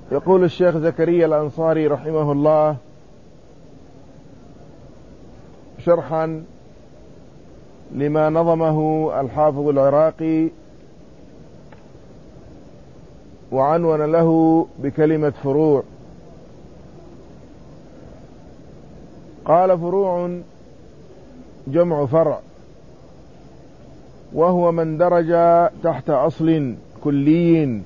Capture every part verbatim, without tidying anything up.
يقول الشيخ زكريا الأنصاري رحمه الله شرحا لما نظمه الحافظ العراقي وعنون له بكلمة فروع. قال: فروع جمع فرع، وهو من درج تحت أصل كلي،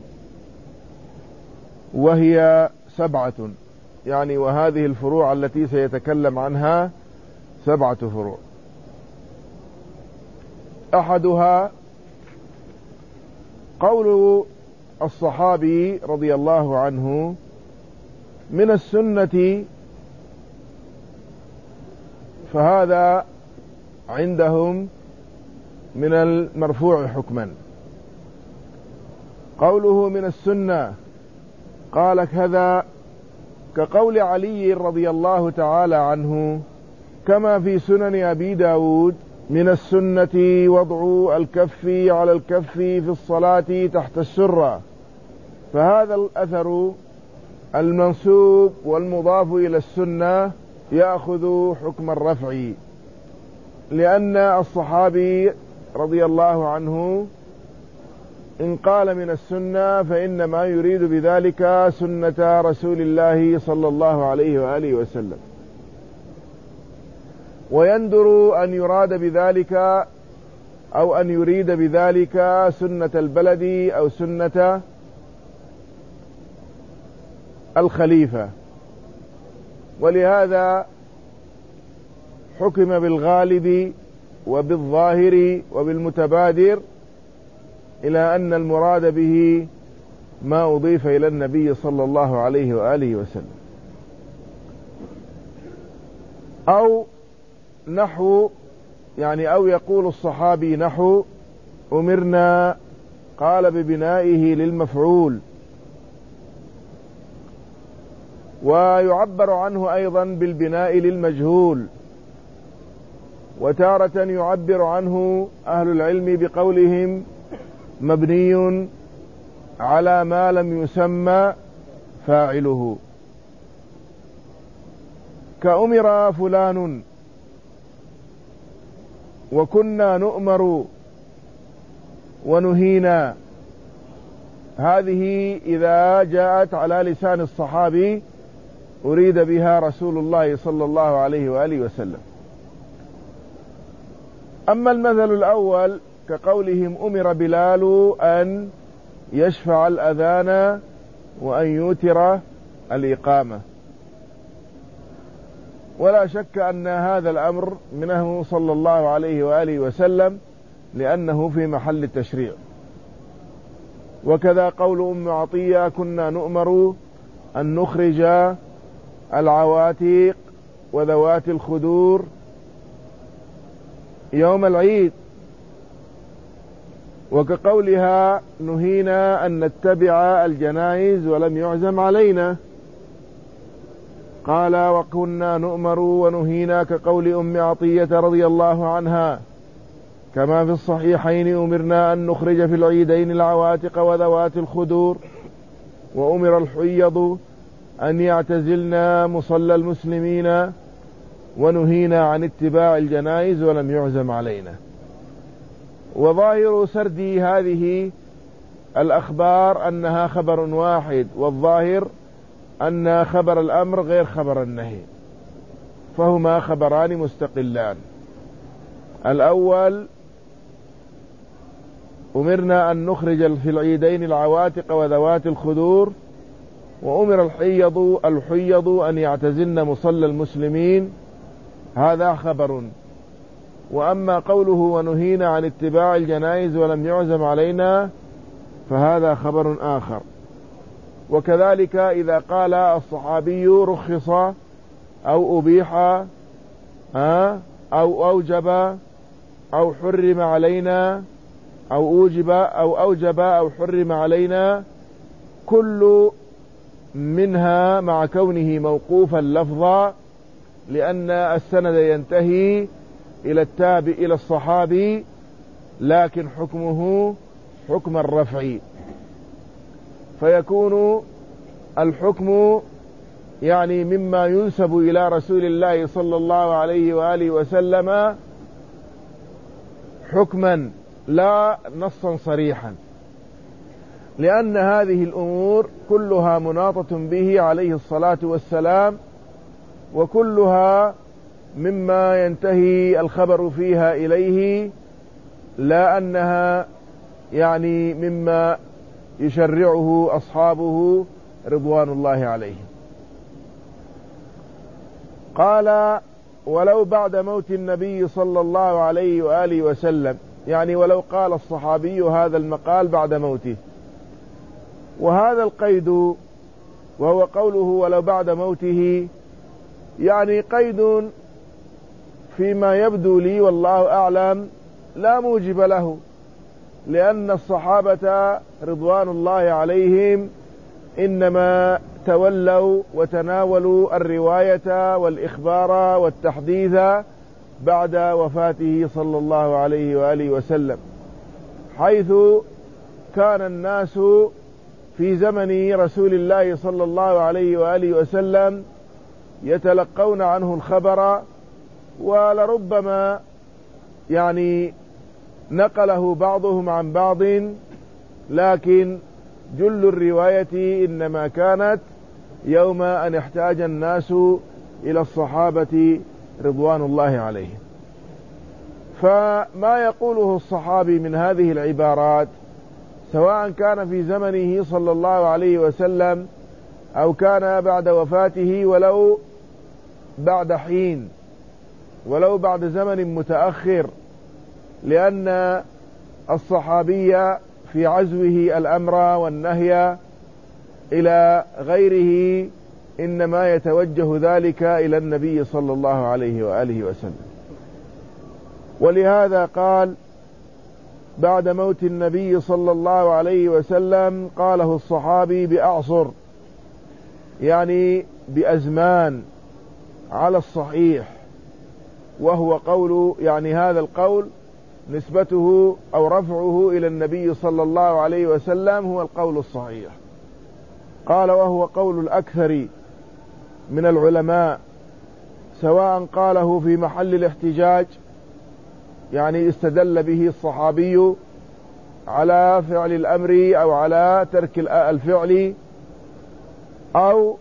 وهي سبعة، يعني وهذه الفروع التي سيتكلم عنها سبعة فروع. أحدها قول الصحابي رضي الله عنه: من السنة، فهذا عندهم من المرفوع حكما. قوله من السنة قال كذا كقول علي رضي الله تعالى عنه: كما في سنن أبي داود: من السنة وضع الكف على الكف في الصلاة تحت السرة. فهذا الأثر المنسوب والمضاف إلى السنة يأخذ حكم الرفع، لأن الصحابي رضي الله عنه إن قال من السنة فإنما يريد بذلك سنة رسول الله صلى الله عليه وآله وسلم، ويندر أن يراد بذلك أو أن يريد بذلك سنة البلد أو سنة الخليفة. ولهذا حكم بالغالب وبالظاهر وبالمتبادر، إلى أن المراد به ما أضيف إلى النبي صلى الله عليه وآله وسلم. أو نحو يعني أو يقول الصحابي نحو: أمرنا، قال ببنائه للمفعول. ويعبر عنه أيضا بالبناء للمجهول، وتارة يعبر عنه أهل العلم بقولهم مبني على ما لم يسمى فاعله، كأمر فلان وكنا نؤمر ونهينا. هذه إذا جاءت على لسان الصحابي أريد بها رسول الله صلى الله عليه وآله وسلم. أما المثل الأول كقولهم: أمر بلال أن يشفع الأذان وأن يوتر الإقامة. ولا شك أن هذا الأمر منه صلى الله عليه وآله وسلم، لأنه في محل التشريع. وكذا قول أم عطية: كنا نؤمر أن نخرج العواتيق وذوات الخدور يوم العيد. وكقولها: نهينا أن نتبع الجنائز ولم يعزم علينا. قال: وكنا نؤمر ونهينا، كقول أم عطية رضي الله عنها: كما في الصحيحين: أمرنا أن نخرج في العيدين العواتق وذوات الخدور، وأمر الحيض أن يعتزلنا مصلى المسلمين، ونهينا عن اتباع الجنائز ولم يعزم علينا. وظاهر سرد هذه الأخبار أنها خبر واحد، والظاهر أن خبر الأمر غير خبر النهي، فهما خبران مستقلان. الأول: أمرنا أن نخرج في العيدين العواتق وذوات الخدور، وأمر الحيض الحيض أن يعتزلن مصلى المسلمين، هذا خبر. وأما قوله: ونهينا عن اتباع الجنائز ولم يعزم علينا، فهذا خبر آخر. وكذلك إذا قال الصحابي: رخص أو أبيح أو أوجب أو حرم علينا، أو أوجب أو أوجب أو حرم علينا، كل منها مع كونه موقوفا لفظا، لأن السند ينتهي إلى التابع إلى الصحابي، لكن حكمه حكم الرفع، فيكون الحكم يعني مما ينسب إلى رسول الله صلى الله عليه وآله وسلم حكما لا نصا صريحا، لأن هذه الأمور كلها مناطة به عليه الصلاة والسلام، وكلها مما ينتهي الخبر فيها إليه، لا أنها يعني مما يشرعه أصحابه رضوان الله عليهم. قال: ولو بعد موت النبي صلى الله عليه وآله وسلم، يعني ولو قال الصحابي هذا المقال بعد موته. وهذا القيد وهو قوله ولو بعد موته يعني قيد فيما يبدو لي والله أعلم لا موجب له، لأن الصحابة رضوان الله عليهم إنما تولوا وتناولوا الرواية والإخبار والتحديث بعد وفاته صلى الله عليه وآله وسلم، حيث كان الناس في زمن رسول الله صلى الله عليه وآله وسلم يتلقون عنه الخبر، ولربما يعني نقله بعضهم عن بعض، لكن جل الرواية إنما كانت يوم أن احتاج الناس إلى الصحابة رضوان الله عليهم. فما يقوله الصحابي من هذه العبارات سواء كان في زمنه صلى الله عليه وسلم أو كان بعد وفاته، ولو بعد حين، ولو بعد زمن متأخر، لأن الصحابي في عزوه الأمر والنهي إلى غيره إنما يتوجه ذلك إلى النبي صلى الله عليه وآله وسلم. ولهذا قال بعد موت النبي صلى الله عليه وسلم قاله الصحابي بأعصر، يعني بأزمان على الصحيح، وهو قول يعني هذا القول نسبته أو رفعه إلى النبي صلى الله عليه وسلم هو القول الصحيح. قال وهو قول الأكثر من العلماء، سواء قاله في محل الاحتجاج يعني استدل به الصحابي على فعل الأمر أو على ترك الفعل، أو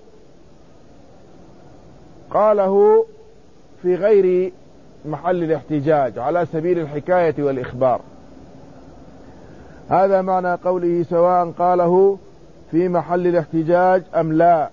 قاله في غير محل الاحتجاج على سبيل الحكاية والإخبار. هذا معنى قوله سواء قاله في محل الاحتجاج أم لا.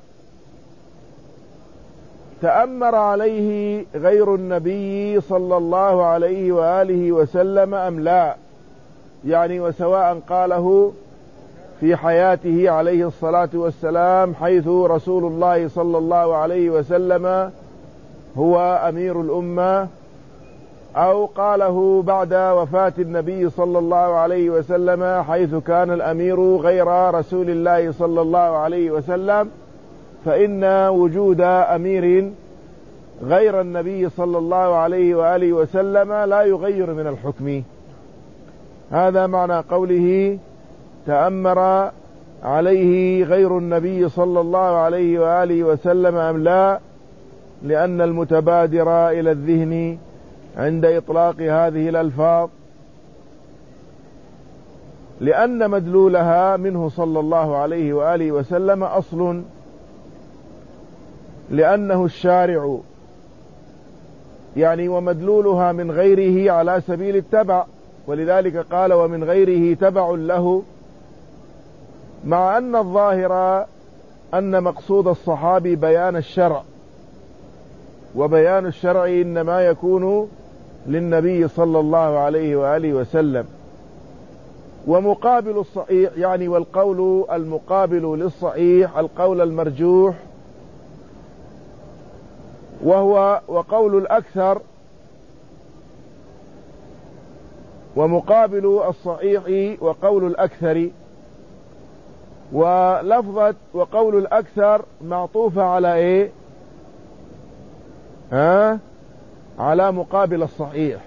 تأمر عليه غير النبي صلى الله عليه وآله وسلم أم لا، يعني وسواء قاله في حياته عليه الصلاة والسلام، حيث رسول الله صلى الله عليه وسلم هو أمير الأمة، أو قاله بعد وفاة النبي صلى الله عليه وسلم حيث كان الأمير غير رسول الله صلى الله عليه وسلم، فإن وجود أمير غير النبي صلى الله عليه وآله وسلم لا يغير من الحكم. هذا معنى قوله تأمر عليه غير النبي صلى الله عليه وآله وسلم أم لا، لأن المتبادر إلى الذهن عند إطلاق هذه الألفاظ لأن مدلولها منه صلى الله عليه وآله وسلم أصل، لأنه الشارع يعني، ومدلولها من غيره على سبيل التبع، ولذلك قال ومن غيره تبع له، مع أن الظاهر أن مقصود الصحابي بيان الشرع، وبيان الشرع إنما يكون للنبي صلى الله عليه وآله وسلم. ومقابل الصحيح يعني والقول المقابل للصحيح القول المرجوح، وهو وقول الأكثر، ومقابل الصحيح وقول الأكثر. ولفظة وقول الأكثر معطوفة على إيه؟ ها؟ على مقابل الصحيح،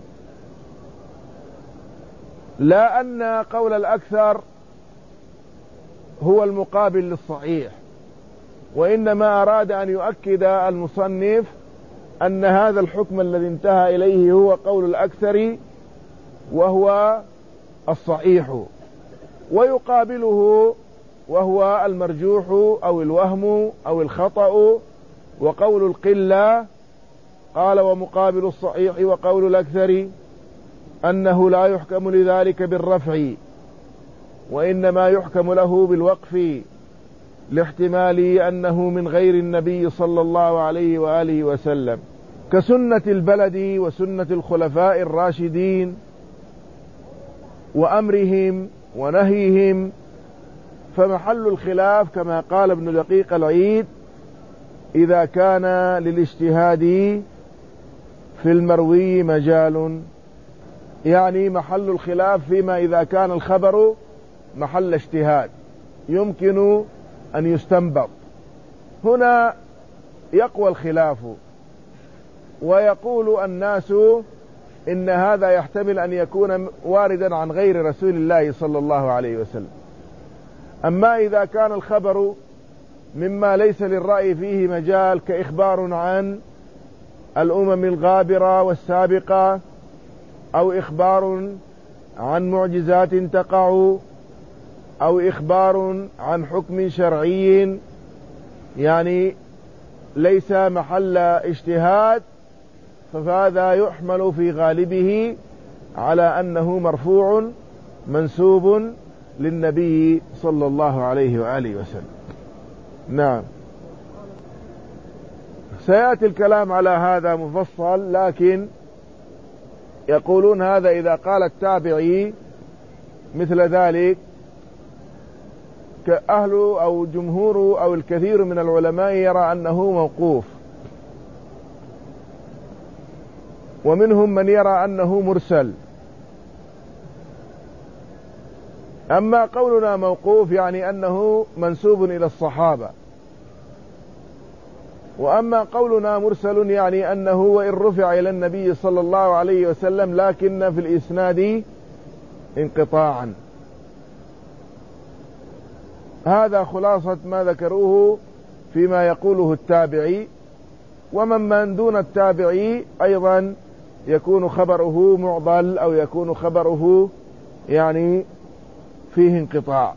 لا أن قول الأكثر هو المقابل للصحيح، وإنما أراد أن يؤكد المصنف أن هذا الحكم الذي انتهى إليه هو قول الأكثر وهو الصحيح، ويقابله وهو المرجوح أو الوهم أو الخطأ وقول القلة. قال: ومقابل الصحيح وقول الأكثر أنه لا يحكم لذلك بالرفع، وإنما يحكم له بالوقف، لاحتمال أنه من غير النبي صلى الله عليه وآله وسلم، كسنة البلد وسنة الخلفاء الراشدين وأمرهم ونهيهم. فمحل الخلاف كما قال ابن دقيق العيد: إذا كان للاجتهاد في المروي مجال، يعني محل الخلاف فيما إذا كان الخبر محل اجتهاد يمكن أن يستنبط. هنا يقوى الخلاف، ويقول الناس إن هذا يحتمل أن يكون واردا عن غير رسول الله صلى الله عليه وسلم. أما إذا كان الخبر مما ليس للرأي فيه مجال، كإخبار عن الأمم الغابرة والسابقة، أو إخبار عن معجزات تقع، أو إخبار عن حكم شرعي يعني ليس محل اجتهاد، فهذا يحمل في غالبه على أنه مرفوع منسوب للنبي صلى الله عليه وآله وسلم. نعم، سيأتي الكلام على هذا مفصل، لكن يقولون هذا إذا قال التابعي مثل ذلك، كأهل أو جمهور أو الكثير من العلماء يرى أنه موقوف، ومنهم من يرى أنه مرسل. أما قولنا موقوف يعني أنه منسوب إلى الصحابة، وأما قولنا مرسل يعني أنه وإن رفع إلى النبي صلى الله عليه وسلم لكن في الإسناد انقطاعا. هذا خلاصة ما ذكروه فيما يقوله التابعي. ومن من دون التابعي أيضا يكون خبره معضل، أو يكون خبره يعني فيه انقطاع.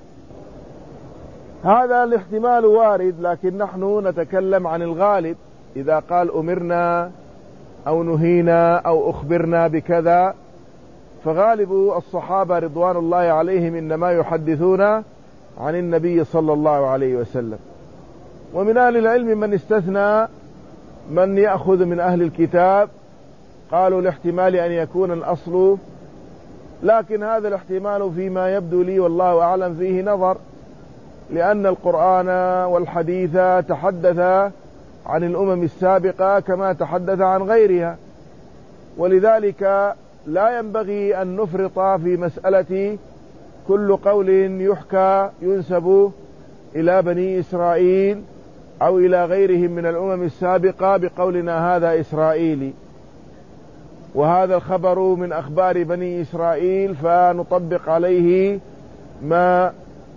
هذا الاحتمال وارد، لكن نحن نتكلم عن الغالب. إذا قال أمرنا أو نهينا أو أخبرنا بكذا، فغالب الصحابة رضوان الله عليهم إنما يحدثون عن النبي صلى الله عليه وسلم. ومن أهل العلم من استثنى من يأخذ من أهل الكتاب، قالوا لاحتمال أن يكون الأصل، لكن هذا الاحتمال فيما يبدو لي والله أعلم فيه نظر، لأن القرآن والحديث تحدث عن الأمم السابقة كما تحدث عن غيرها، ولذلك لا ينبغي أن نفرط في مسألة كل قول يحكى ينسب إلى بني إسرائيل أو إلى غيرهم من الأمم السابقة بقولنا هذا إسرائيلي، وهذا الخبر من أخبار بني إسرائيل، فنطبق عليه ما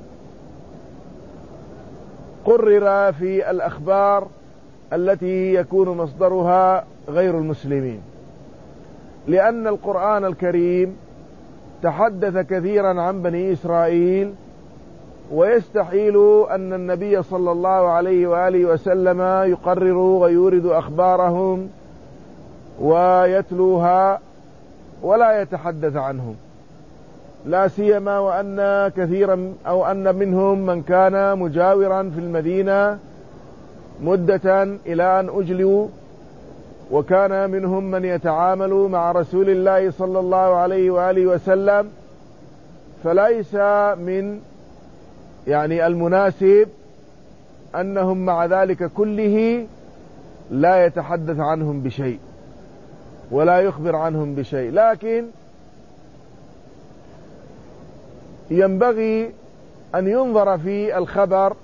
قرر في الأخبار التي يكون مصدرها غير المسلمين. لأن القرآن الكريم تحدث كثيرا عن بني إسرائيل، ويستحيل أن النبي صلى الله عليه وآله وسلم يقرر ويورد أخبارهم ويتلوها ولا يتحدث عنهم، لا سيما وأن كثيرا أو أن منهم من كان مجاورا في المدينة مدة إلى أن أجلوا، وكان منهم من يتعامل مع رسول الله صلى الله عليه وآله وسلم، فليس من يعني المناسب أنهم مع ذلك كله لا يتحدث عنهم بشيء ولا يخبر عنهم بشيء. لكن ينبغي أن ينظر في الخبر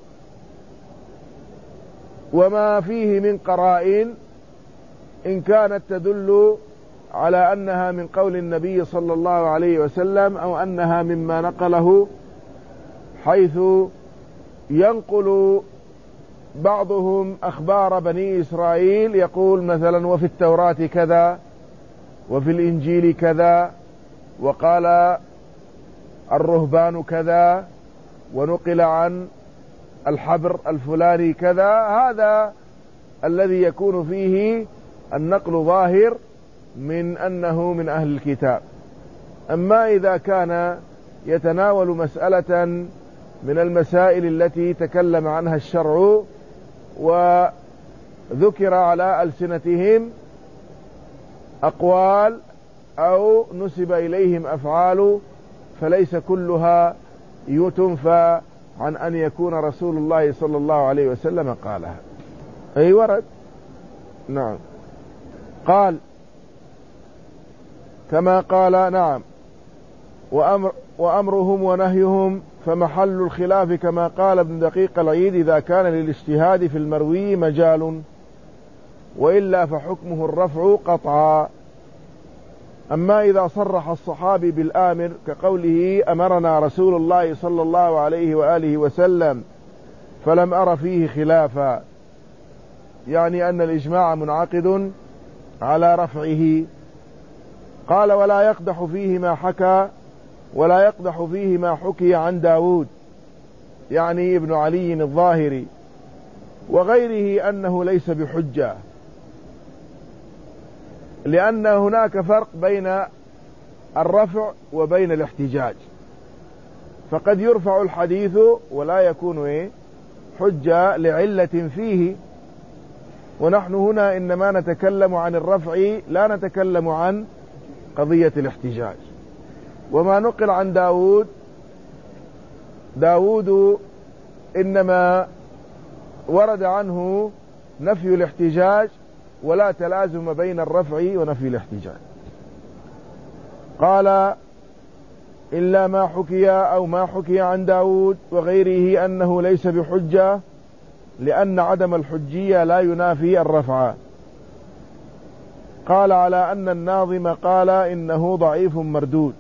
وما فيه من قرائن، إن كانت تدل على أنها من قول النبي صلى الله عليه وسلم أو أنها مما نقله، حيث ينقل بعضهم أخبار بني إسرائيل يقول مثلا وفي التوراة كذا وفي الإنجيل كذا وقال الرهبان كذا ونقل عن الحبر الفلاني كذا، هذا الذي يكون فيه النقل ظاهر من أنه من أهل الكتاب. أما إذا كان يتناول مسألة من المسائل التي تكلم عنها الشرع وذكر على ألسنتهم أقوال أو نسب إليهم أفعال، فليس كلها تنفى عن أن يكون رسول الله صلى الله عليه وسلم قالها. أي ورد. نعم. قال كما قال نعم وأمر وأمرهم ونهيهم فمحل الخلاف كما قال ابن دقيق العيد إذا كان للاجتهاد في المروي مجال، وإلا فحكمه الرفع قطعا. أما إذا صرح الصحابي بالآمر كقوله أمرنا رسول الله صلى الله عليه وآله وسلم فلم أر فيه خلافا، يعني أن الإجماع منعقد على رفعه. قال ولا يقدح فيه ما حكى ولا يقدح فيه ما حكي عن داود، يعني ابن علي الظاهري وغيره، أنه ليس بحجة، لأن هناك فرق بين الرفع وبين الاحتجاج، فقد يرفع الحديث ولا يكون إيه حجة لعلة فيه، ونحن هنا إنما نتكلم عن الرفع لا نتكلم عن قضية الاحتجاج. وما نقل عن داود داود إنما ورد عنه نفي الاحتجاج ولا تلازم بين الرفع ونفي الاحتجاج. قال إلا ما حكي أو ما حكي عن داود وغيره أنه ليس بحجة، لأن عدم الحجية لا ينافي الرفع. قال على أن الناظم قال إنه ضعيف مردود،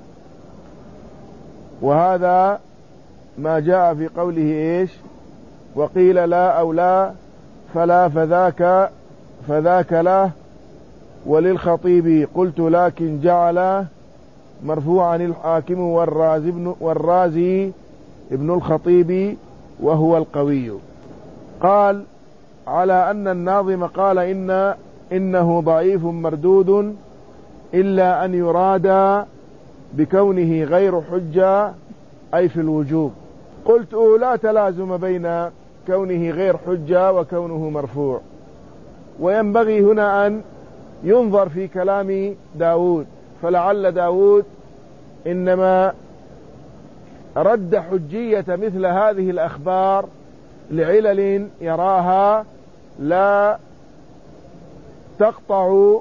وهذا ما جاء في قوله إيش وقيل لا أو لا فلا فذاك فذاك له، وللخطيب قلت لكن جعل مرفوعا الحاكم والرازي ابن, والرازي ابن الخطيب وهو القوي. قال على أن الناظم قال إن إنه ضعيف مردود إلا أن يراد بكونه غير حجة أي في الوجوب. قلت لا تلازم بين كونه غير حجة وكونه مرفوع، وينبغي هنا أن ينظر في كلام داود، فلعل داود إنما رد حجية مثل هذه الأخبار لعلل يراها لا تقطع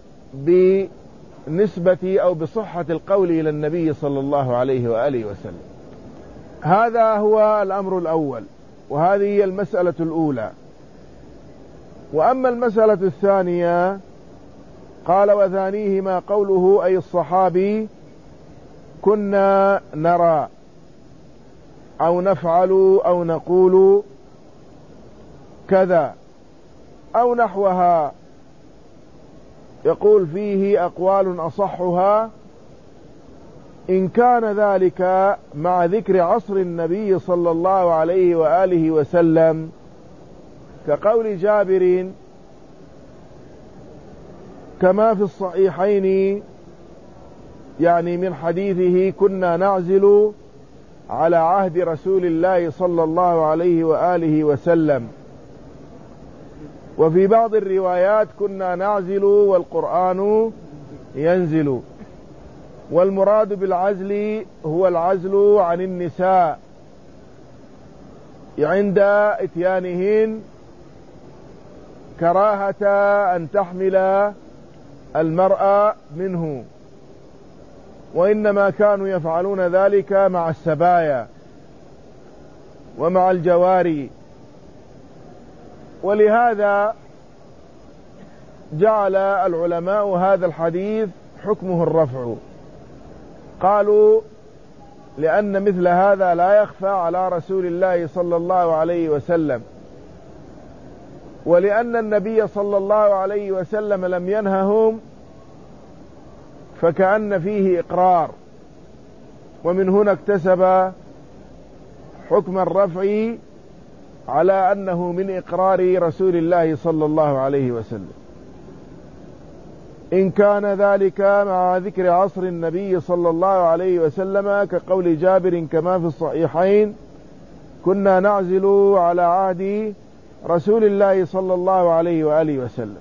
بنسبة أو بصحة القول إلى النبي صلى الله عليه وآله وسلم. هذا هو الأمر الأول، وهذه هي المسألة الأولى. وأما المسألة الثانية قال وثانيهما قوله أي الصحابي كنا نرى أو نفعل أو نقول كذا أو نحوها، يقول فيه أقوال أصحها إن كان ذلك مع ذكر عصر النبي صلى الله عليه وآله وسلم، كقول جابر كما في الصحيحين، يعني من حديثه كنا نعزل على عهد رسول الله صلى الله عليه وآله وسلم. وفي بعض الروايات كنا نعزل والقرآن ينزل، والمراد بالعزل هو العزل عن النساء عند اتيانهن كراهة أن تحمل المرأة منه، وإنما كانوا يفعلون ذلك مع السبايا ومع الجواري. ولهذا جعل العلماء هذا الحديث حكمه الرفع. قالوا لأن مثل هذا لا يخفى على رسول الله صلى الله عليه وسلم، ولأن النبي صلى الله عليه وسلم لم ينههم فكأن فيه إقرار، ومن هنا اكتسب حكم الرفع على أنه من إقرار رسول الله صلى الله عليه وسلم، إن كان ذلك مع ذكر عصر النبي صلى الله عليه وسلم كقول جابر كما في الصحيحين: كنا نعزل على عهد رسول الله صلى الله عليه وآله وسلم.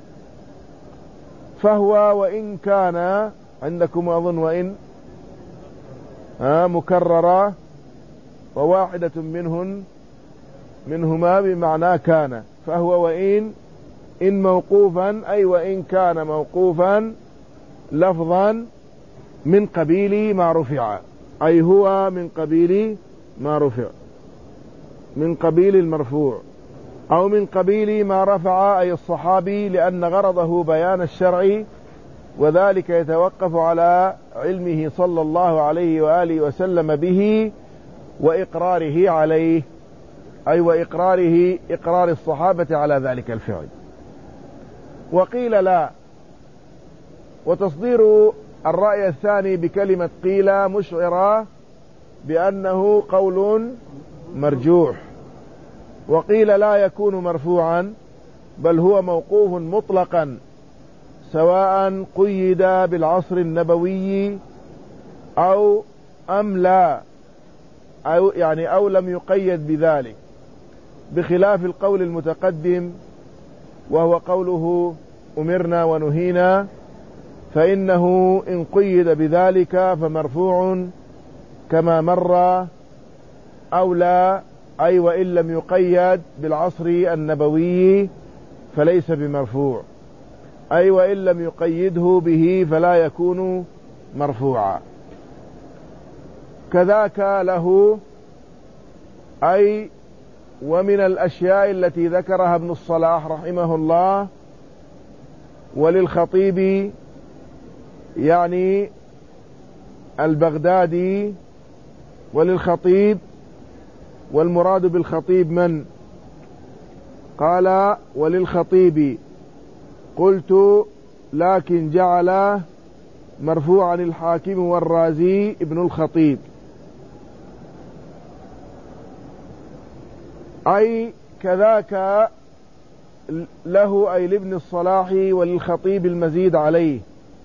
فهو وإن كان عندكم أظن وإن آه مكررة وواحدة منهن منهما بمعنى كان، فهو وإن إن موقوفا أي وإن كان موقوفا لفظا من قبيل ما رفع، أي هو من قبيل ما رفع، من قبيل المرفوع، أو من قبيل ما رفع أي الصحابي، لأن غرضه بيان الشرع، وذلك يتوقف على علمه صلى الله عليه وآله وسلم به وإقراره عليه، أي وإقراره إقرار الصحابة على ذلك الفعل. وقيل لا، وتصدير الرأي الثاني بكلمة قيل مشعرة بأنه قول مرجوح. وقيل لا يكون مرفوعا، بل هو موقوف مطلقا، سواء قيد بالعصر النبوي أو أم لا، أو يعني أو لم يقيد بذلك، بخلاف القول المتقدم وهو قوله أمرنا ونهينا، فإنه إن قيد بذلك فمرفوع كما مر، أو لا أي وإن لم يقيد بالعصر النبوي فليس بمرفوع، أي وإن لم يقيده به فلا يكون مرفوعا. كذاك له، أي ومن الأشياء التي ذكرها ابن الصلاح رحمه الله وللخطيب يعني البغدادي وللخطيب، والمراد بالخطيب من؟ قال وللخطيب، قلت لكن جعل مرفوعا الحاكم والرازي ابن الخطيب، أي كذاك له أي لابن الصلاح وللخطيب المزيد عليه.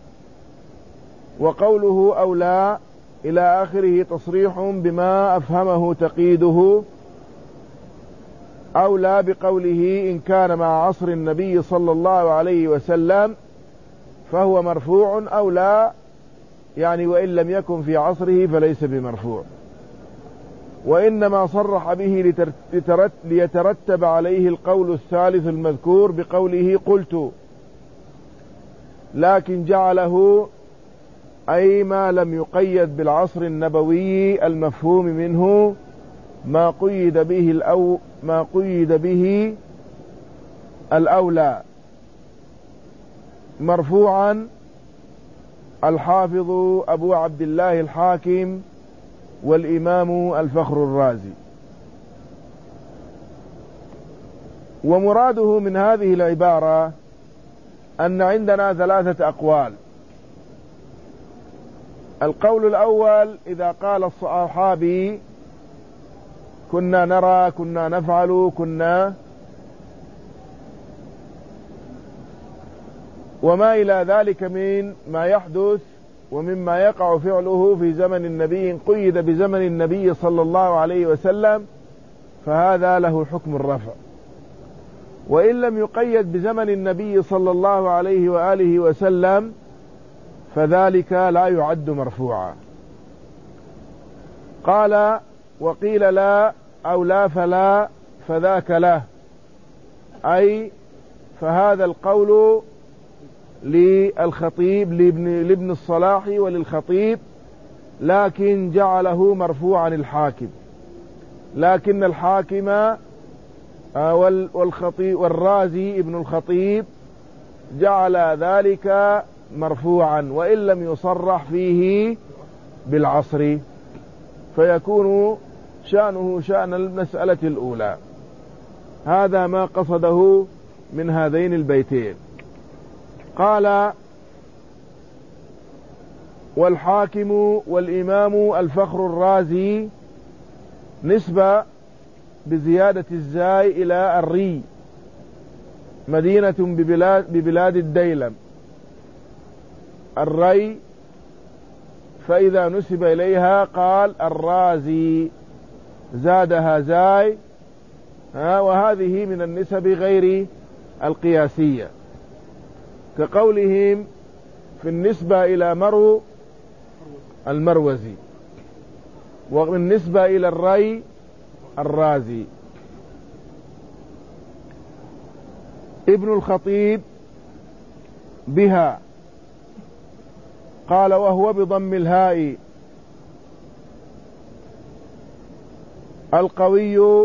وقوله أو لا إلى آخره تصريح بما أفهمه تقييده، أو لا بقوله إن كان مع عصر النبي صلى الله عليه وسلم فهو مرفوع، أو لا يعني وإن لم يكن في عصره فليس بمرفوع. وإنما صرح به ليترتب عليه القول الثالث المذكور بقوله قلت، لكن جعله أي ما لم يقيد بالعصر النبوي المفهوم منه ما قيد به الأو ما قيد به الأولى، مرفوعا الحافظ أبو عبد الله الحاكم والإمام الفخر الرازي. ومراده من هذه العبارة أن عندنا ثلاثة أقوال. القول الأول إذا قال الصحابي كنا نرى كنا نفعل كنا وما إلى ذلك من ما يحدث ومما يقع فعله في زمن النبي قيد بزمن النبي صلى الله عليه وسلم، فهذا له حكم الرفع. وإن لم يقيد بزمن النبي صلى الله عليه وآله وسلم فذلك لا يعد مرفوعا. قال وقيل لا أو لا فلا فذاك له، أي فهذا القول للخطيب لابن, لابن الصلاح وللخطيب، لكن جعله مرفوعا الحاكم، لكن الحاكم والخطيب والرازي ابن الخطيب جعل ذلك مرفوعا وإن لم يصرح فيه بالعصر، فيكون شأنه شأن المسألة الأولى. هذا ما قصده من هذين البيتين. قال: والحاكم والإمام الفخر الرازي نسبة بزيادة الزاي إلى الري، مدينة ببلاد, ببلاد الديلم. الري فإذا نسب إليها قال الرازي، زادها زاي، وهذه من النسب غير القياسية، كقولهم في النسبة إلى مرو المروزي، وبالنسبة إلى الري الرازي. ابن الخطيب بها قال: وهو بضم الهاء. القوي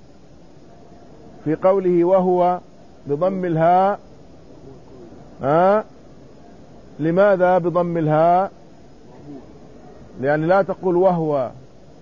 في قوله وهو بضم الهاء، ها لماذا بضم الهاء؟ لأن لا تقول وهو،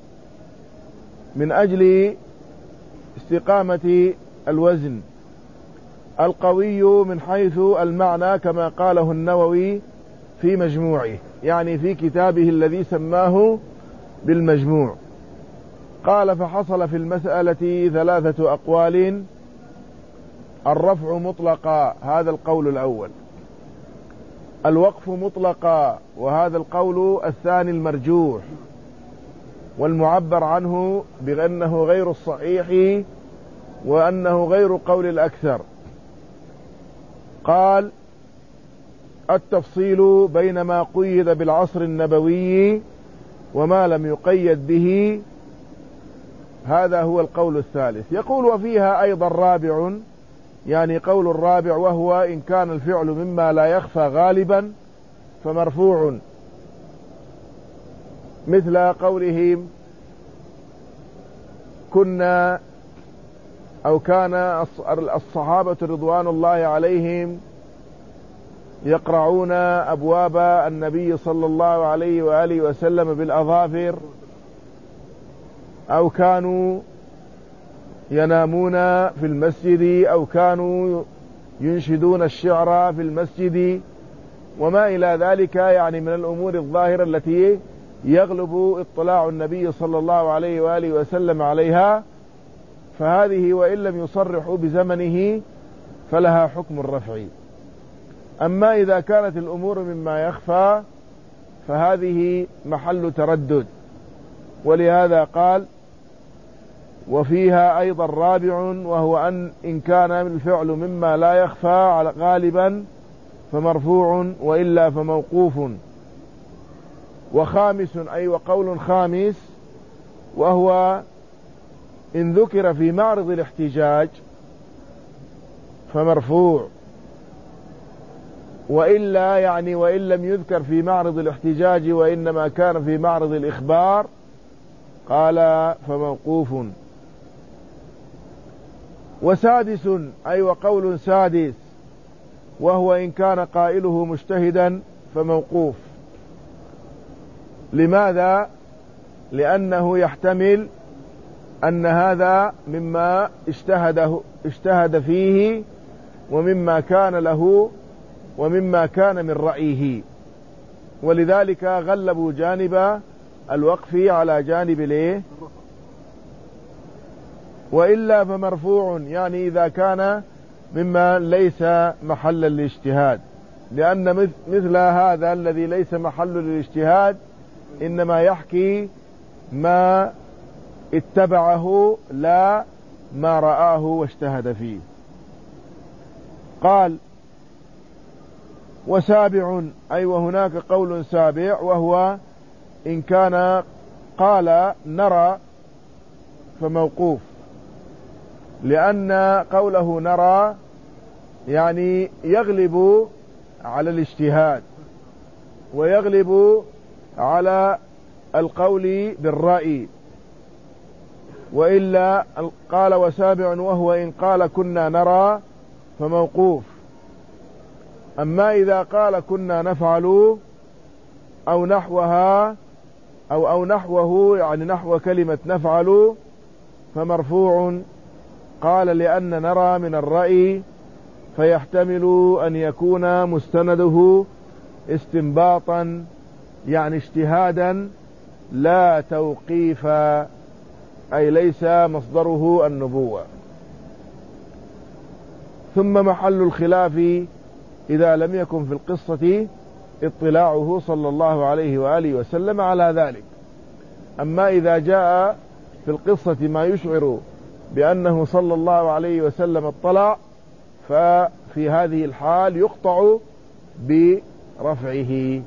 من أجل استقامة الوزن. القوي من حيث المعنى كما قاله النووي في مجموعه، يعني في كتابه الذي سماه بالمجموع. قال: فحصل في المسألة ثلاثة أقوال: الرفع مطلقا، هذا القول الأول، الوقف مطلقا، وهذا القول الثاني المرجوح، والمعبر عنه بأنه غير الصحيح وأنه غير قول الأكثر. قال: التفصيل بين ما قيد بالعصر النبوي وما لم يقيد به، هذا هو القول الثالث. يقول: وفيها أيضا رابع، يعني قول الرابع، وهو إن كان الفعل مما لا يخفى غالبا فمرفوع، مثل قولهم كنا أو كان الصحابة رضوان الله عليهم يقرعون أبواب النبي صلى الله عليه وآله وسلم بالأظافر، أو كانوا ينامون في المسجد، أو كانوا ينشدون الشعر في المسجد، وما إلى ذلك، يعني من الأمور الظاهرة التي يغلب اطلاع النبي صلى الله عليه وآله وسلم عليها، فهذه وإن لم يصرحوا بزمنه فلها حكم الرفع. أما إذا كانت الأمور مما يخفى فهذه محل تردد، ولهذا قال: وفيها أيضا رابع، وهو أن إن كان الفعل مما لا يخفى غالبا فمرفوع، وإلا فموقوف. وخامس، أي وقول خامس، وهو إن ذكر في معرض الاحتجاج فمرفوع، وإلا يعني وإن لم يذكر في معرض الاحتجاج وإنما كان في معرض الإخبار قال فموقوف. وسادس، أي وقول سادس، وهو إن كان قائله مجتهدا فموقوف. لماذا؟ لأنه يحتمل أن هذا مما اجتهده اجتهد فيه، ومما كان له، ومما كان من رأيه، ولذلك غلبوا جانب الوقف على جانب الايه. وإلا فمرفوع، يعني إذا كان مما ليس محل للاجتهاد، لأن مثل هذا الذي ليس محل للاجتهاد إنما يحكي ما اتبعه لا ما رآه واجتهد فيه. قال: وسابع، أي وهناك قول سابع، وهو إن كان قال نرى فموقوف، لأن قوله نرى يعني يغلب على الاجتهاد ويغلب على القول بالرأي. وإلا قال: وسابع، وهو إن قال كنا نرى فموقوف. أما إذا قال كنا نفعل أو نحوها أو أو نحوه، يعني نحو كلمة نفعل، فمرفوع. قال: لأن نرى من الرأي فيحتمل أن يكون مستنده استنباطا يعني اجتهادا لا توقيفا، أي ليس مصدره النبوة. ثم محل الخلاف إذا لم يكن في القصة اطلاعه صلى الله عليه وآله وسلم على ذلك. أما إذا جاء في القصة ما يشعر بأنه صلى الله عليه وسلم اطلع، ففي هذه الحال يقطع برفعه.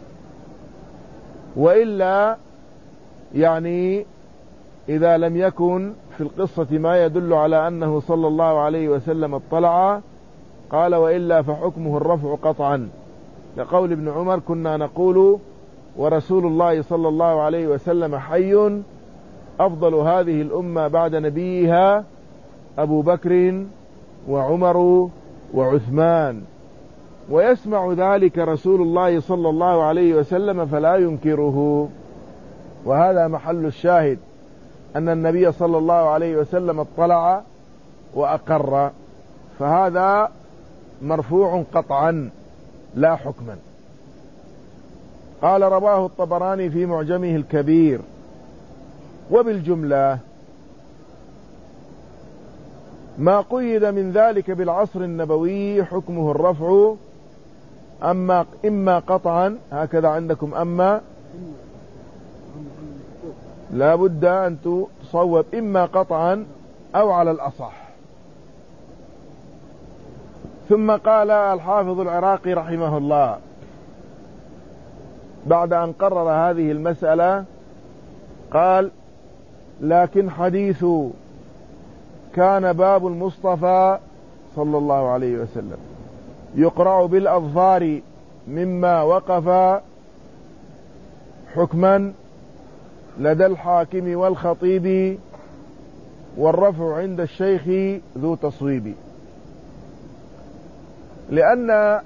وإلا يعني إذا لم يكن في القصة ما يدل على أنه صلى الله عليه وسلم اطلع، قال وإلا فحكمه الرفع قطعا، لقول ابن عمر كنا نقول ورسول الله صلى الله عليه وسلم حي، أفضل هذه الأمة بعد نبيها أبو بكر وعمر وعثمان، ويسمع ذلك رسول الله صلى الله عليه وسلم فلا ينكره. وهذا محل الشاهد، أن النبي صلى الله عليه وسلم اطلع وأقر، فهذا مرفوع قطعا لا حكما. قال رواه الطبراني في معجمه الكبير. وبالجملة ما قيد من ذلك بالعصر النبوي حكمه الرفع، أما إما قطعا، هكذا عندكم أما لا بد أن تصوب إما قطعا أو على الأصح. ثم قال الحافظ العراقي رحمه الله بعد أن قرر هذه المسألة، قال لكن حديث كان باب المصطفى صلى الله عليه وسلم يقرأ بالأظفار مما وقف حكما لدى الحاكم والخطيب، والرفع عند الشيخ ذو تصويب. لأن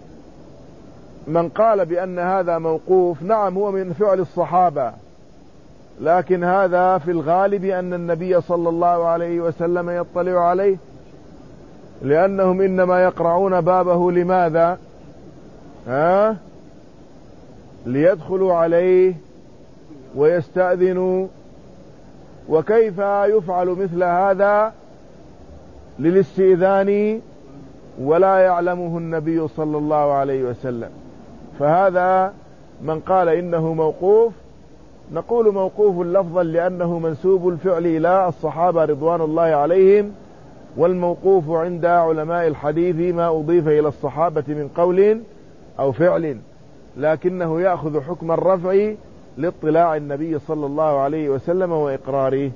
من قال بأن هذا موقوف، نعم هو من فعل الصحابة، لكن هذا في الغالب أن النبي صلى الله عليه وسلم يطلع عليه، لأنهم إنما يقرعون بابه لماذا؟ ها؟ ليدخلوا عليه ويستأذنوا. وكيف يفعل مثل هذا للاستئذان ولا يعلمه النبي صلى الله عليه وسلم؟ فهذا من قال إنه موقوف، نقول موقوف لفظا لأنه منسوب الفعل إلى الصحابة رضوان الله عليهم، والموقوف عند علماء الحديث ما أضيف إلى الصحابة من قول أو فعل، لكنه يأخذ حكم الرفع لاطلاع النبي صلى الله عليه وسلم وإقراره.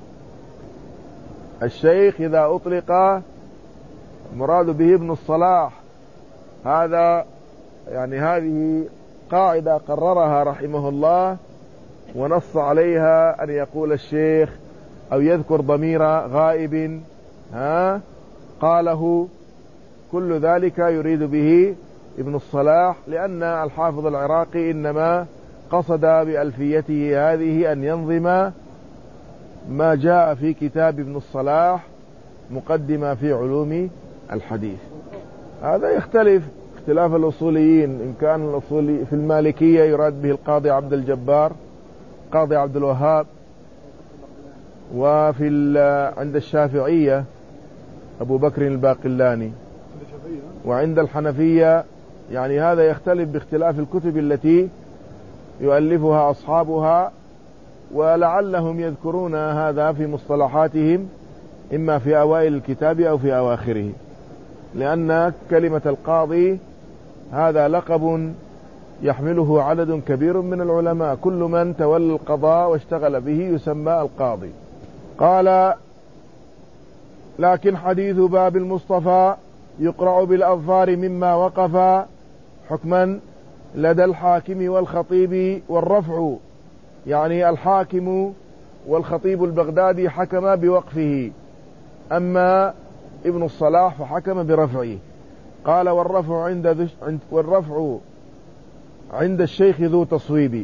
الشيخ إذا أطلق مراد به ابن الصلاح، هذا يعني هذه قاعدة قررها رحمه الله ونص عليها، أن يقول الشيخ أو يذكر ضمير غائب ها قاله، كل ذلك يريد به ابن الصلاح، لأن الحافظ العراقي إنما قصد بألفيته هذه أن ينظم ما جاء في كتاب ابن الصلاح مقدمة في علوم الحديث. هذا يختلف اختلاف الأصوليين، إن كان الأصولي في المالكية يراد به القاضي عبد الجبار قاضي عبد الوهاب، وفي عند الشافعية أبو بكر الباقلاني، وعند الحنفية يعني هذا يختلف باختلاف الكتب التي يؤلفها أصحابها، ولعلهم يذكرون هذا في مصطلحاتهم إما في أوائل الكتاب أو في أواخره، لأن كلمة القاضي هذا لقب يحمله عدد كبير من العلماء، كل من تولى القضاء واشتغل به يسمى القاضي. قال لكن حديث باب المصطفى يقرأ بالأظفار مما وقف حكما لدى الحاكم والخطيب، والرفع يعني الحاكم والخطيب البغدادي حكم بوقفه، أما ابن الصلاح فحكم برفعه. قال والرفع عند والرفع عند الشيخ ذو تصويب،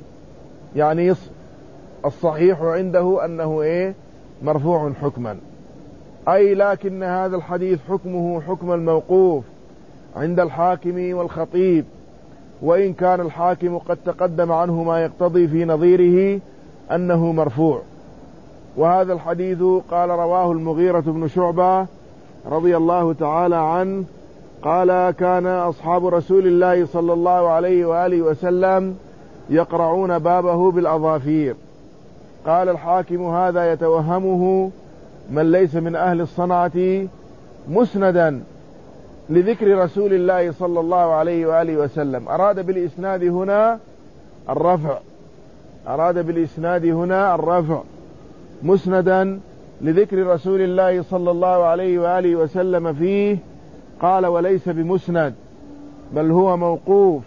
يعني الصحيح عنده أنه إيه مرفوع حكما. أي لكن هذا الحديث حكمه حكم الموقوف عند الحاكم والخطيب، وإن كان الحاكم قد تقدم عنه ما يقتضي في نظيره أنه مرفوع. وهذا الحديث قال رواه المغيرة بن شعبة رضي الله تعالى عنه قال كان أصحاب رسول الله صلى الله عليه وآله وسلم يقرعون بابه بالأظافير. قال الحاكم هذا يتوهمه من ليس من أهل الصنعة مسندا لذكر رسول الله صلى الله عليه وآله وسلم. أراد بالإسناد هنا الرفع أراد بالإسناد هنا الرفع مسندا لذكر رسول الله صلى الله عليه وآله وسلم فيه. قال وليس بمسند بل هو موقوف.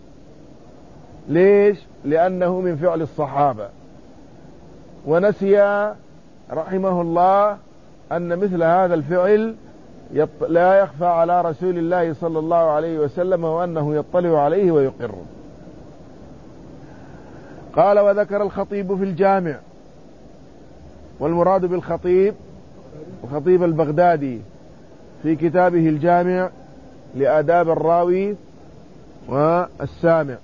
ليش؟ لأنه من فعل الصحابة. ونسي رحمه الله أن مثل هذا الفعل لا يخفى على رسول الله صلى الله عليه وسلم وأنه يطلع عليه ويقر. قال وذكر الخطيب في الجامع، والمراد بالخطيب الخطيب البغدادي في كتابه الجامع لآداب الراوي والسامع.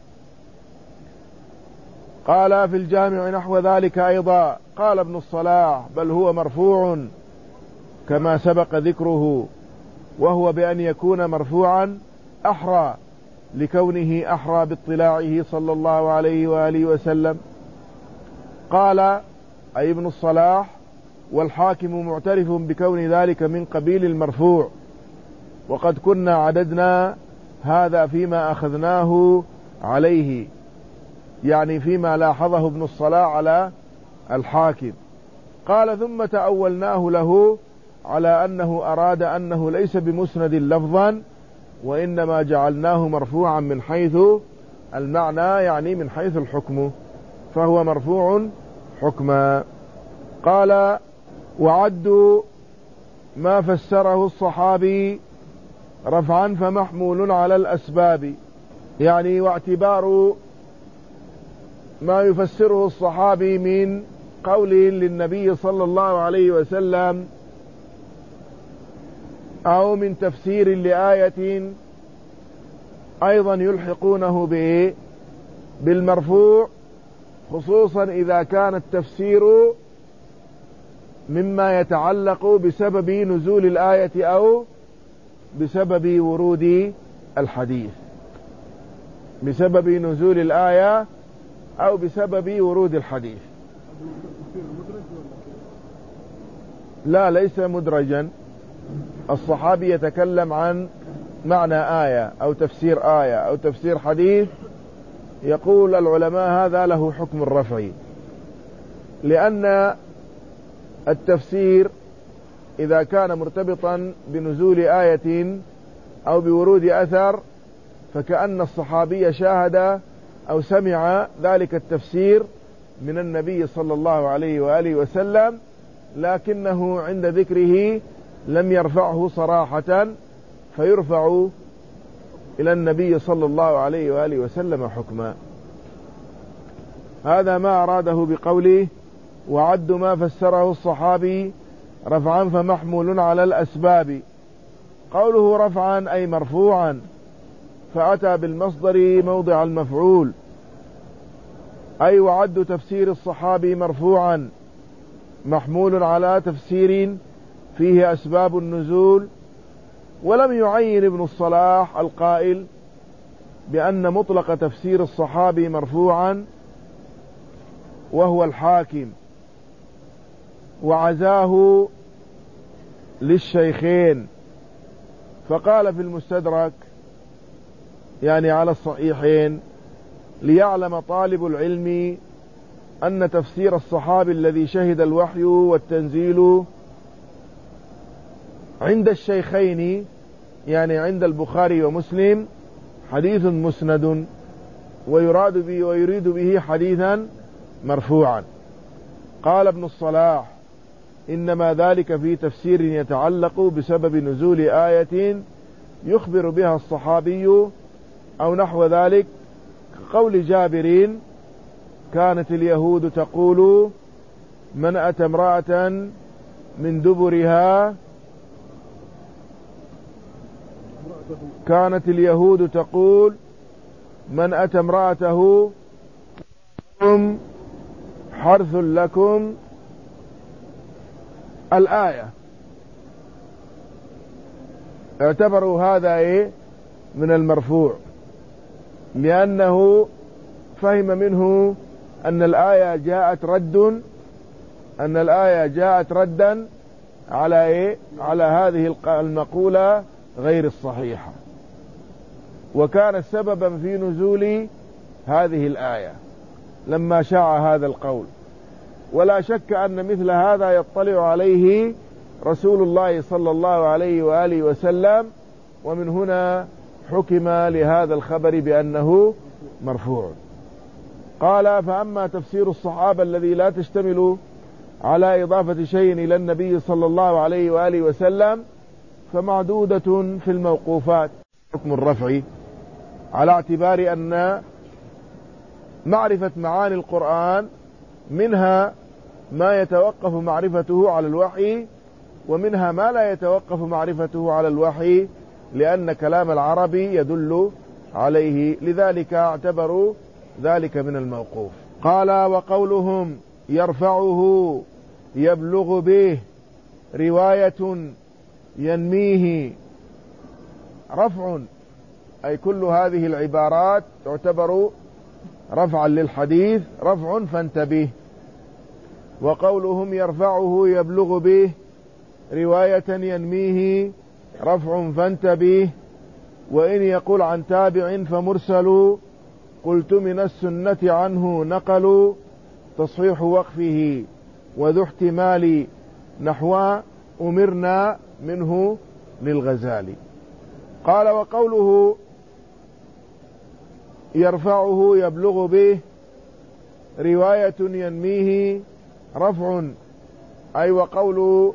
قال في الجامع نحو ذلك أيضا. قال ابن الصلاح بل هو مرفوع كما سبق ذكره، وهو بأن يكون مرفوعا أحرى لكونه أحرى باطلاعه صلى الله عليه وآله وسلم. قال أي ابن الصلاح والحاكم معترف بكون ذلك من قبيل المرفوع، وقد كنا عددنا هذا فيما أخذناه عليه، يعني فيما لاحظه ابن الصلاح على الحاكم. قال ثم تأولناه له على أنه أراد أنه ليس بمسند لفظا، وإنما جعلناه مرفوعا من حيث المعنى، يعني من حيث الحكم، فهو مرفوع حكما. قال وعدوا ما فسره الصحابي رفعا فمحمول على الأسباب، يعني واعتبار ما يفسره الصحابي من قول للنبي صلى الله عليه وسلم أو من تفسير لآية أيضا يلحقونه به بالمرفوع، خصوصا إذا كان التفسير مما يتعلق بسبب نزول الآية أو بسبب ورود الحديث، بسبب نزول الآية أو بسبب ورود الحديث. لا ليس مدرجا. الصحابي يتكلم عن معنى آية أو تفسير آية أو تفسير حديث، يقول العلماء هذا له حكم الرفع، لأن التفسير إذا كان مرتبطا بنزول آية أو بورود أثر فكأن الصحابي شاهد أو سمع ذلك التفسير من النبي صلى الله عليه وآله وسلم، لكنه عند ذكره لم يرفعه صراحة فيرفع إلى النبي صلى الله عليه وآله وسلم حكما. هذا ما أراده بقوله وعد ما فسره الصحابي رفعا فمحمول على الأسباب. قوله رفعا أي مرفوعا، فأتى بالمصدر موضع المفعول، أي وعد تفسير الصحابي مرفوعا محمول على تفسير فيه أسباب النزول. ولم يعين ابن الصلاح القائل بأن مطلق تفسير الصحابي مرفوعا وهو الحاكم، وعزاه للشيخين، فقال في المستدرك يعني على الصحيحين ليعلم طالب العلم أن تفسير الصحابي الذي شهد الوحي والتنزيل عند الشيخين، يعني عند البخاري ومسلم، حديث مسند ويراد به ويريد به حديثا مرفوعا. قال ابن الصلاح إنما ذلك في تفسير يتعلق بسبب نزول آية يخبر بها الصحابي أو نحو ذلك، كقول جابر كانت اليهود تقول من أتى امرأة من دبرها كانت اليهود تقول من أتى امرأته حرث لكم الآية، اعتبروا هذا ايه من المرفوع، لأنه فهم منه أن الآية جاءت رد أن الآية جاءت ردا على ايه على هذه المقولة غير الصحيحة، وكانت سببا في نزول هذه الآية لما شاع هذا القول. ولا شك أن مثل هذا يطلع عليه رسول الله صلى الله عليه وآله وسلم، ومن هنا حكم لهذا الخبر بأنه مرفوع. قال فأما تفسير الصحابة الذي لا تشتمل على إضافة شيء إلى النبي صلى الله عليه وآله وسلم فمعدودة في الموقوفات. حكم الرفع على اعتبار أن معرفة معاني القرآن منها ما يتوقف معرفته على الوحي، ومنها ما لا يتوقف معرفته على الوحي، لأن كلام العرب يدل عليه، لذلك اعتبروا ذلك من الموقوف. قال وقولهم يرفعه يبلغ به رواية ينميه رفع، أي كل هذه العبارات تعتبر رفعا للحديث، رفع فانتبه. وقولهم يرفعه يبلغ به رواية ينميه رفع فانتبه. وإن يقول عن تابع فمرسل قلت من السنة عنه نقل تصحيح وقفه وذو احتمال نحو أمرنا منه للغزالي. قال وقوله يرفعه يبلغ به رواية ينميه رفع، أي وقول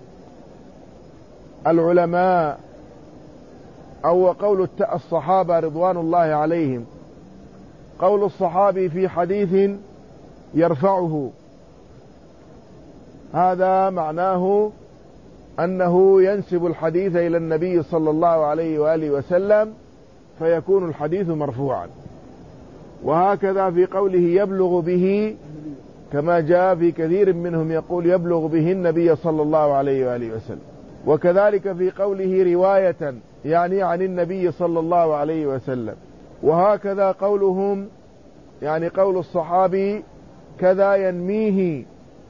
العلماء أو وقول الصحابة رضوان الله عليهم، قول الصحابي في حديث يرفعه هذا معناه أنه ينسب الحديث إلى النبي صلى الله عليه وآله وسلم فيكون الحديث مرفوعا. وهكذا في قوله يبلغ به، كما جاء في كثير منهم يقول يبلغ به النبي صلى الله عليه وآله وسلم. وكذلك في قوله رواية يعني عن النبي صلى الله عليه وسلم. وهكذا قولهم يعني قول الصحابي كذا ينميه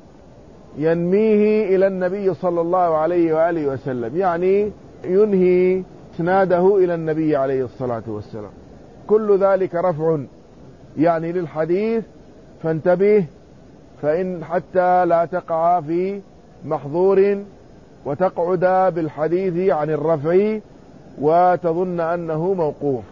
ينميه إلى النبي صلى الله عليه وآله وسلم، يعني ينهي اسناده إلى النبي عليه الصلاة والسلام. كل ذلك رفع يعني للحديث، فانتبه فإن حتى لا تقع في محظور وتقعد بالحديث عن الرفع وتظن أنه موقوف.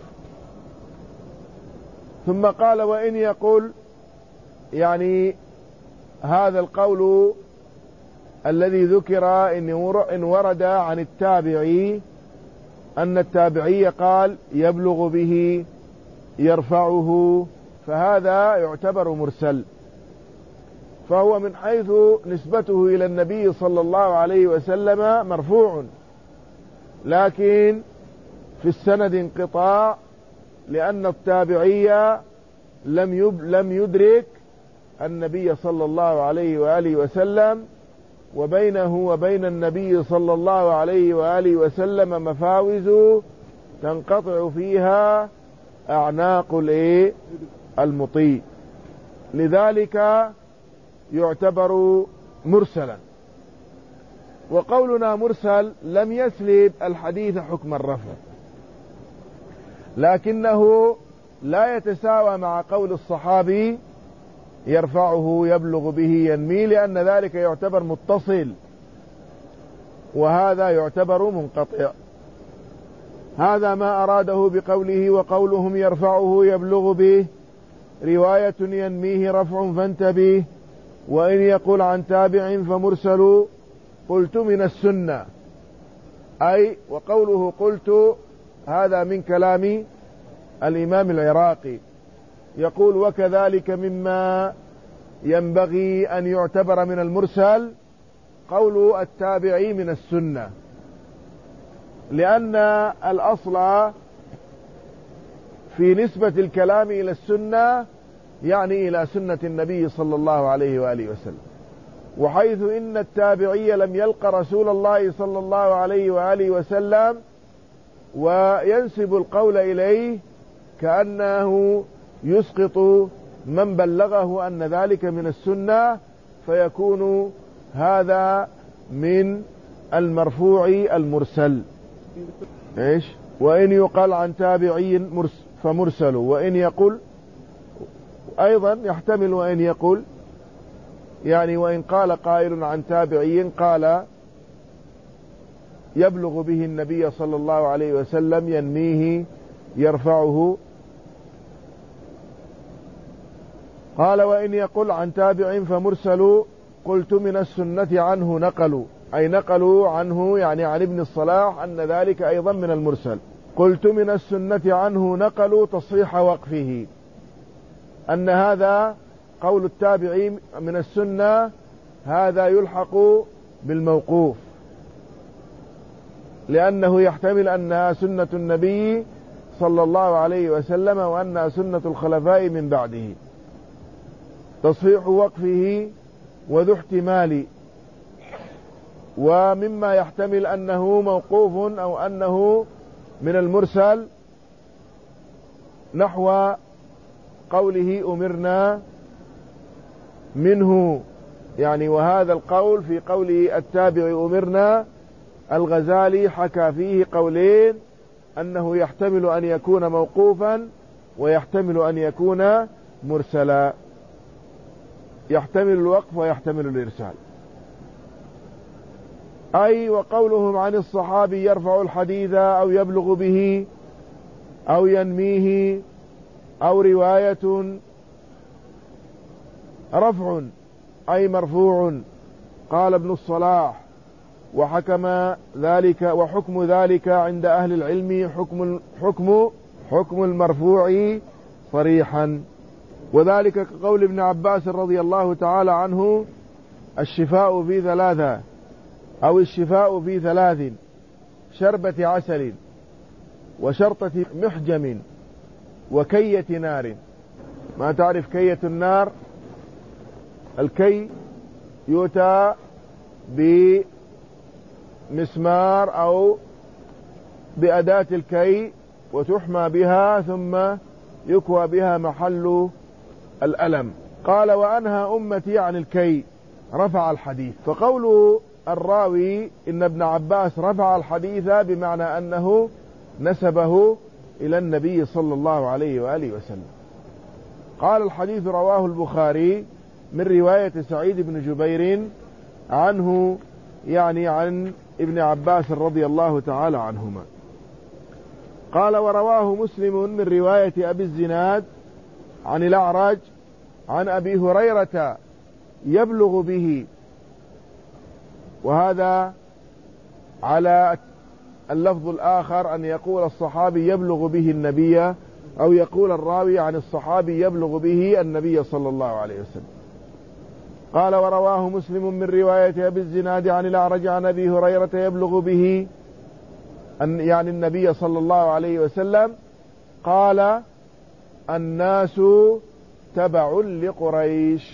ثم قال وإن يقول يعني هذا القول الذي ذكر إن ورد عن التابعي أن التابعي قال يبلغ به يرفعه، فهذا يعتبر مرسل، فهو من حيث نسبته إلى النبي صلى الله عليه وسلم مرفوع، لكن في السند انقطاع، لأن التابعي لم يب لم يدرك النبي صلى الله عليه وآله وسلم، وبينه وبين النبي صلى الله عليه وآله وسلم مفاوز تنقطع فيها أعناق المطيع، لذلك يعتبر مرسلا. وقولنا مرسل لم يسلب الحديث حكم الرفع، لكنه لا يتساوى مع قول الصحابي يرفعه يبلغ به ينمي، لأن ذلك يعتبر متصل وهذا يعتبر منقطع. هذا ما أراده بقوله وقولهم يرفعه يبلغ به رواية ينميه رفع فانتبه. وإن يقول عن تابع فمرسل قلت من السنة، أي وقوله قلت هذا من كلام الإمام العراقي، يقول وكذلك مما ينبغي أن يعتبر من المرسل قول التابعي من السنة، لأن الأصل في نسبة الكلام إلى السنة يعني إلى سنة النبي صلى الله عليه وآله وسلم، وحيث إن التابعي لم يلق رسول الله صلى الله عليه وآله وسلم وينسب القول إليه كأنه يسقط من بلغه أن ذلك من السنة، فيكون هذا من المرفوع المرسل. إيش؟ وإن يقال عن تابعي فمرسل، وإن يقول أيضا يحتمل وإن يقول، يعني وإن قال قائل عن تابعي قال يبلغ به النبي صلى الله عليه وسلم ينميه يرفعه، قال وإن يقول عن تابع فمرسل قلت من السنة عنه نقلوا، أي نقلوا عنه يعني عن ابن الصلاح أن ذلك أيضا من المرسل. قلت من السنة عنه نقلوا تصحيح وقفه، أن هذا قول التابعي من السنة هذا يلحق بالموقوف، لأنه يحتمل أنها سنة النبي صلى الله عليه وسلم وأنها سنة الخلفاء من بعده. تصحيح وقفه وذو احتمال، ومما يحتمل أنه موقوف أو أنه من المرسل نحو قوله أمرنا منه، يعني وهذا القول في قوله التابع أمرنا الغزالي حكى فيه قولين، أنه يحتمل أن يكون موقوفا ويحتمل أن يكون مرسلا، يحتمل الوقف ويحتمل الإرسال. أي وقولهم عن الصحابي يرفع الحديث أو يبلغ به أو ينميه أو رواية، رفع أي مرفوع. قال ابن الصلاح وحكم ذلك وحكم ذلك عند أهل العلم حكم حكم حكم المرفوع صريحا، وذلك كقول ابن عباس رضي الله تعالى عنه الشفاء في ثلاثة أو الشفاء في ثلاث: شربة عسل وشرطة محجم وكية نار. ما تعرف كية النار؟ الكي يؤتى بمسمار أو بأداة الكي وتحمى بها ثم يكوى بها محل الألم. قال وأنهى أمتي عن الكي، رفع الحديث. فقول الراوي إن ابن عباس رفع الحديث بمعنى أنه نسبه إلى النبي صلى الله عليه وآله وسلم. قال الحديث رواه البخاري من رواية سعيد بن جبير عنه، يعني عن ابن عباس رضي الله تعالى عنهما. قال ورواه مسلم من رواية أبي الزناد عن الأعرج عن أبي هريرة يبلغ به، وهذا على اللفظ الآخر أن يقول الصحابي يبلغ به النبي، أو يقول الراوي عن الصحابي يبلغ به النبي صلى الله عليه وسلم. قال ورواه مسلم من رواية أبي الزناد عن الأعرج عن أبي هريرة يبلغ به أن يعني النبي صلى الله عليه وسلم قال الناس تبع لقريش.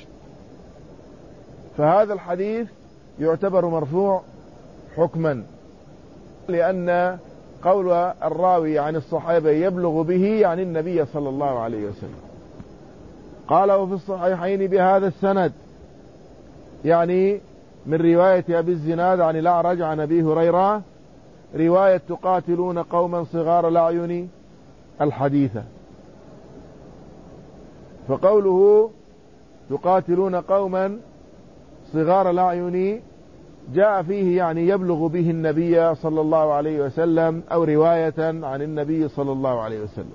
فهذا الحديث يعتبر مرفوع حكما، لأن قول الراوي عن الصحابة يبلغ به يعني النبي صلى الله عليه وسلم. قال وفي الصحيحين بهذا السند، يعني من رواية أبي الزناد عن الأعرج عن أبي هريرة رواية تقاتلون قوما صغار الأعين الحديثة. فقوله تقاتلون قوما صغار الأعين جاء فيه يعني يبلغ به النبي صلى الله عليه وسلم، أو رواية عن النبي صلى الله عليه وسلم.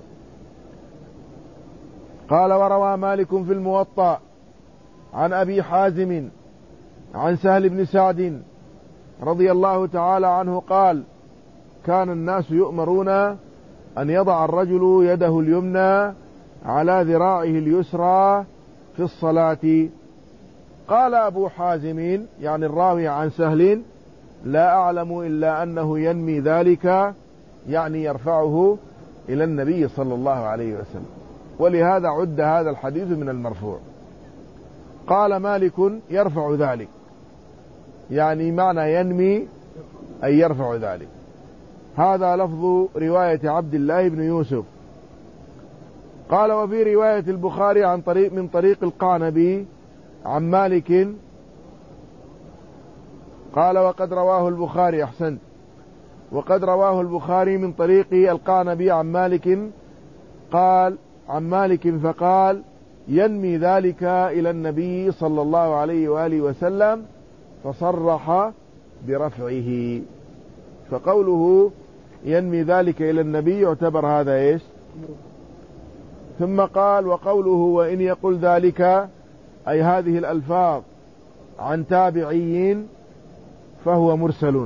قال وروى مالك في الموطأ عن أبي حازم عن سهل بن سعد رضي الله تعالى عنه قال كان الناس يؤمرون أن يضع الرجل يده اليمنى على ذراعه اليسرى في الصلاة. قال أبو حازم يعني الراوي عن سهل لا أعلم إلا أنه ينمي ذلك، يعني يرفعه إلى النبي صلى الله عليه وسلم، ولهذا عد هذا الحديث من المرفوع. قال مالك يرفع ذلك، يعني معنى ينمي أي يرفع ذلك. هذا لفظ رواية عبد الله بن يوسف. قال وفي رواية البخاري عن طريق من طريق القعنبي عن مالك، قال وقد رواه البخاري، أحسنت، وقد رواه البخاري من طريق القعنبي عن مالك، قال عن مالك فقال ينمي ذلك إلى النبي صلى الله عليه وآله وسلم، فصرح برفعه. فقوله ينمي ذلك إلى النبي يعتبر هذا إيش؟ ثم قال وقوله وإن يقول ذلك، أي هذه الألفاظ عن تابعين، فهو مرسل،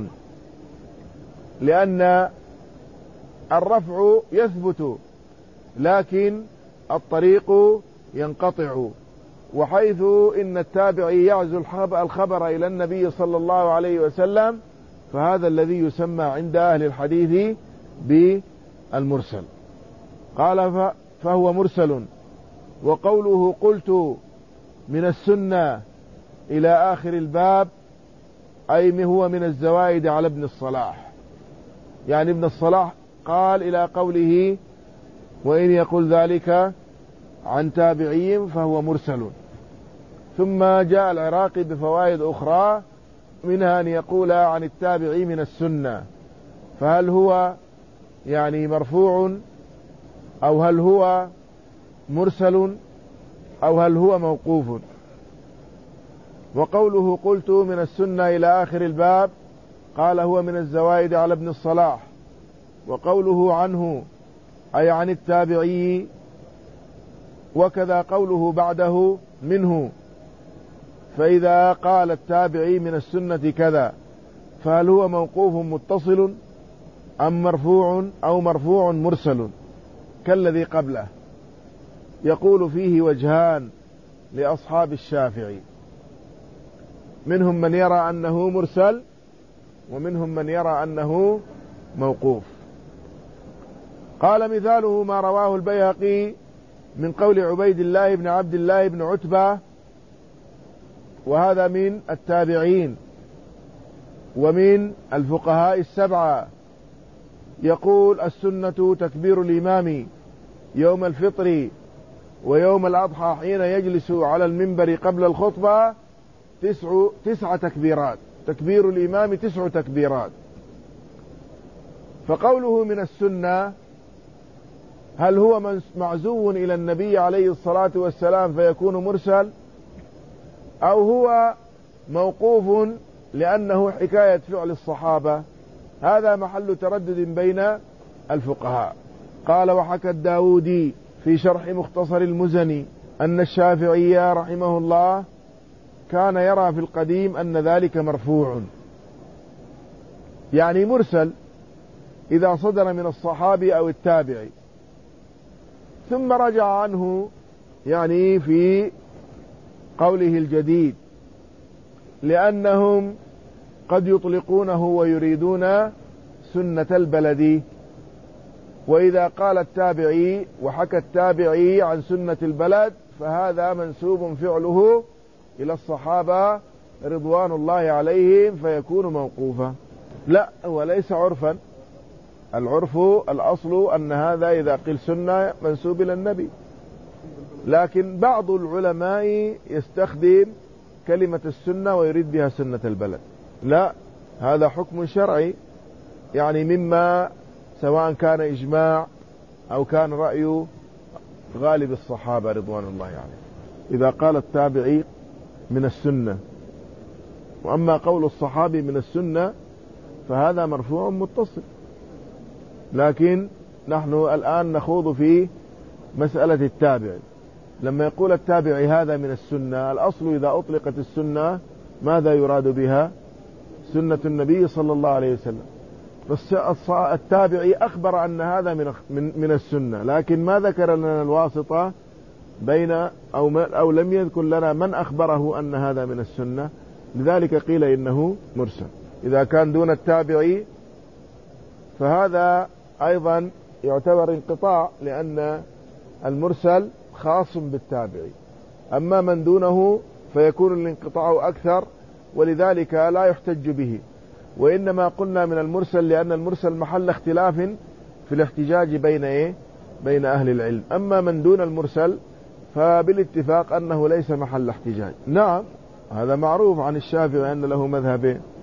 لأن الرفع يثبت لكن الطريق ينقطع، وحيث إن التابعي يعزو الخبر إلى النبي صلى الله عليه وسلم، فهذا الذي يسمى عند أهل الحديث بالمرسل. قال فهو مرسل. وقوله قلت من السنة إلى آخر الباب، أي هو من الزوائد على ابن الصلاح، يعني ابن الصلاح قال إلى قوله وإن يقول ذلك عن تابعين فهو مرسل. ثم جاء العراقي بفوائد أخرى، منها أن يقول عن التابعي من السنة، فهل هو يعني مرفوع، أو هل هو مرسل، أو هل هو موقوف. وقوله قلت من السنة إلى آخر الباب، قال هو من الزوائد على ابن الصلاح. وقوله عنه أي عن التابعي، وكذا قوله بعده منه. فإذا قال التابعي من السنة كذا، فهل هو موقوف متصل أم مرفوع، أو مرفوع مرسل كالذي قبله؟ يقول فيه وجهان لأصحاب الشافعي، منهم من يرى أنه مرسل، ومنهم من يرى أنه موقوف. قال مثاله ما رواه البيهقي من قول عبيد الله بن عبد الله بن عتبة، وهذا من التابعين ومن الفقهاء السبعة، يقول السنة تكبير الإمام يوم الفطر ويوم الأضحى حين يجلس على المنبر قبل الخطبة تسع, تسع تكبيرات، تكبير الإمام تسع تكبيرات. فقوله من السنة، هل هو معزو إلى النبي عليه الصلاة والسلام فيكون مرسل، أو هو موقوف لأنه حكاية فعل الصحابة؟ هذا محل تردد بين الفقهاء. قال وحكى الداودي في شرح مختصر المزني أن الشافعي رحمه الله كان يرى في القديم أن ذلك مرفوع، يعني مرسل إذا صدر من الصحابي أو التابعي، ثم رجع عنه يعني في قوله الجديد، لأنهم قد يطلقونه ويريدون سنة البلد. وإذا قال التابعي وحكى التابعي عن سنة البلد، فهذا منسوب فعله إلى الصحابة رضوان الله عليهم، فيكون موقوفا. لا، هو ليس عرفا. العرف الأصل أن هذا إذا قيل سنة منسوب إلى النبي، لكن بعض العلماء يستخدم كلمة السنة ويريد بها سنة البلد. لا، هذا حكم شرعي، يعني مما سواء كان إجماع أو كان رأي غالب الصحابة رضوان الله عليهم. إذا قال التابعي من السنة، وأما قول الصحابي من السنة فهذا مرفوع متصل. لكن نحن الآن نخوض في مسألة التابع. لما يقول التابعي هذا من السنة، الأصل إذا أطلقت السنة ماذا يراد بها؟ سنة النبي صلى الله عليه وسلم. التابعي أخبر أن هذا من من السنة، لكن ما ذكر لنا الواسطة بين أو, أو لم يذكر لنا من أخبره أن هذا من السنة، لذلك قيل إنه مرسل. إذا كان دون التابعي فهذا أيضا يعتبر انقطاع، لأن المرسل خاص بالتابعي، أما من دونه فيكون الانقطاع أكثر، ولذلك لا يحتج به. وإنما قلنا من المرسل لأن المرسل محل اختلاف في الاحتجاج بين إيه؟ بين أهل العلم. أما من دون المرسل فبالاتفاق أنه ليس محل احتجاج. نعم، هذا معروف عن الشافعي أن له مذهبين.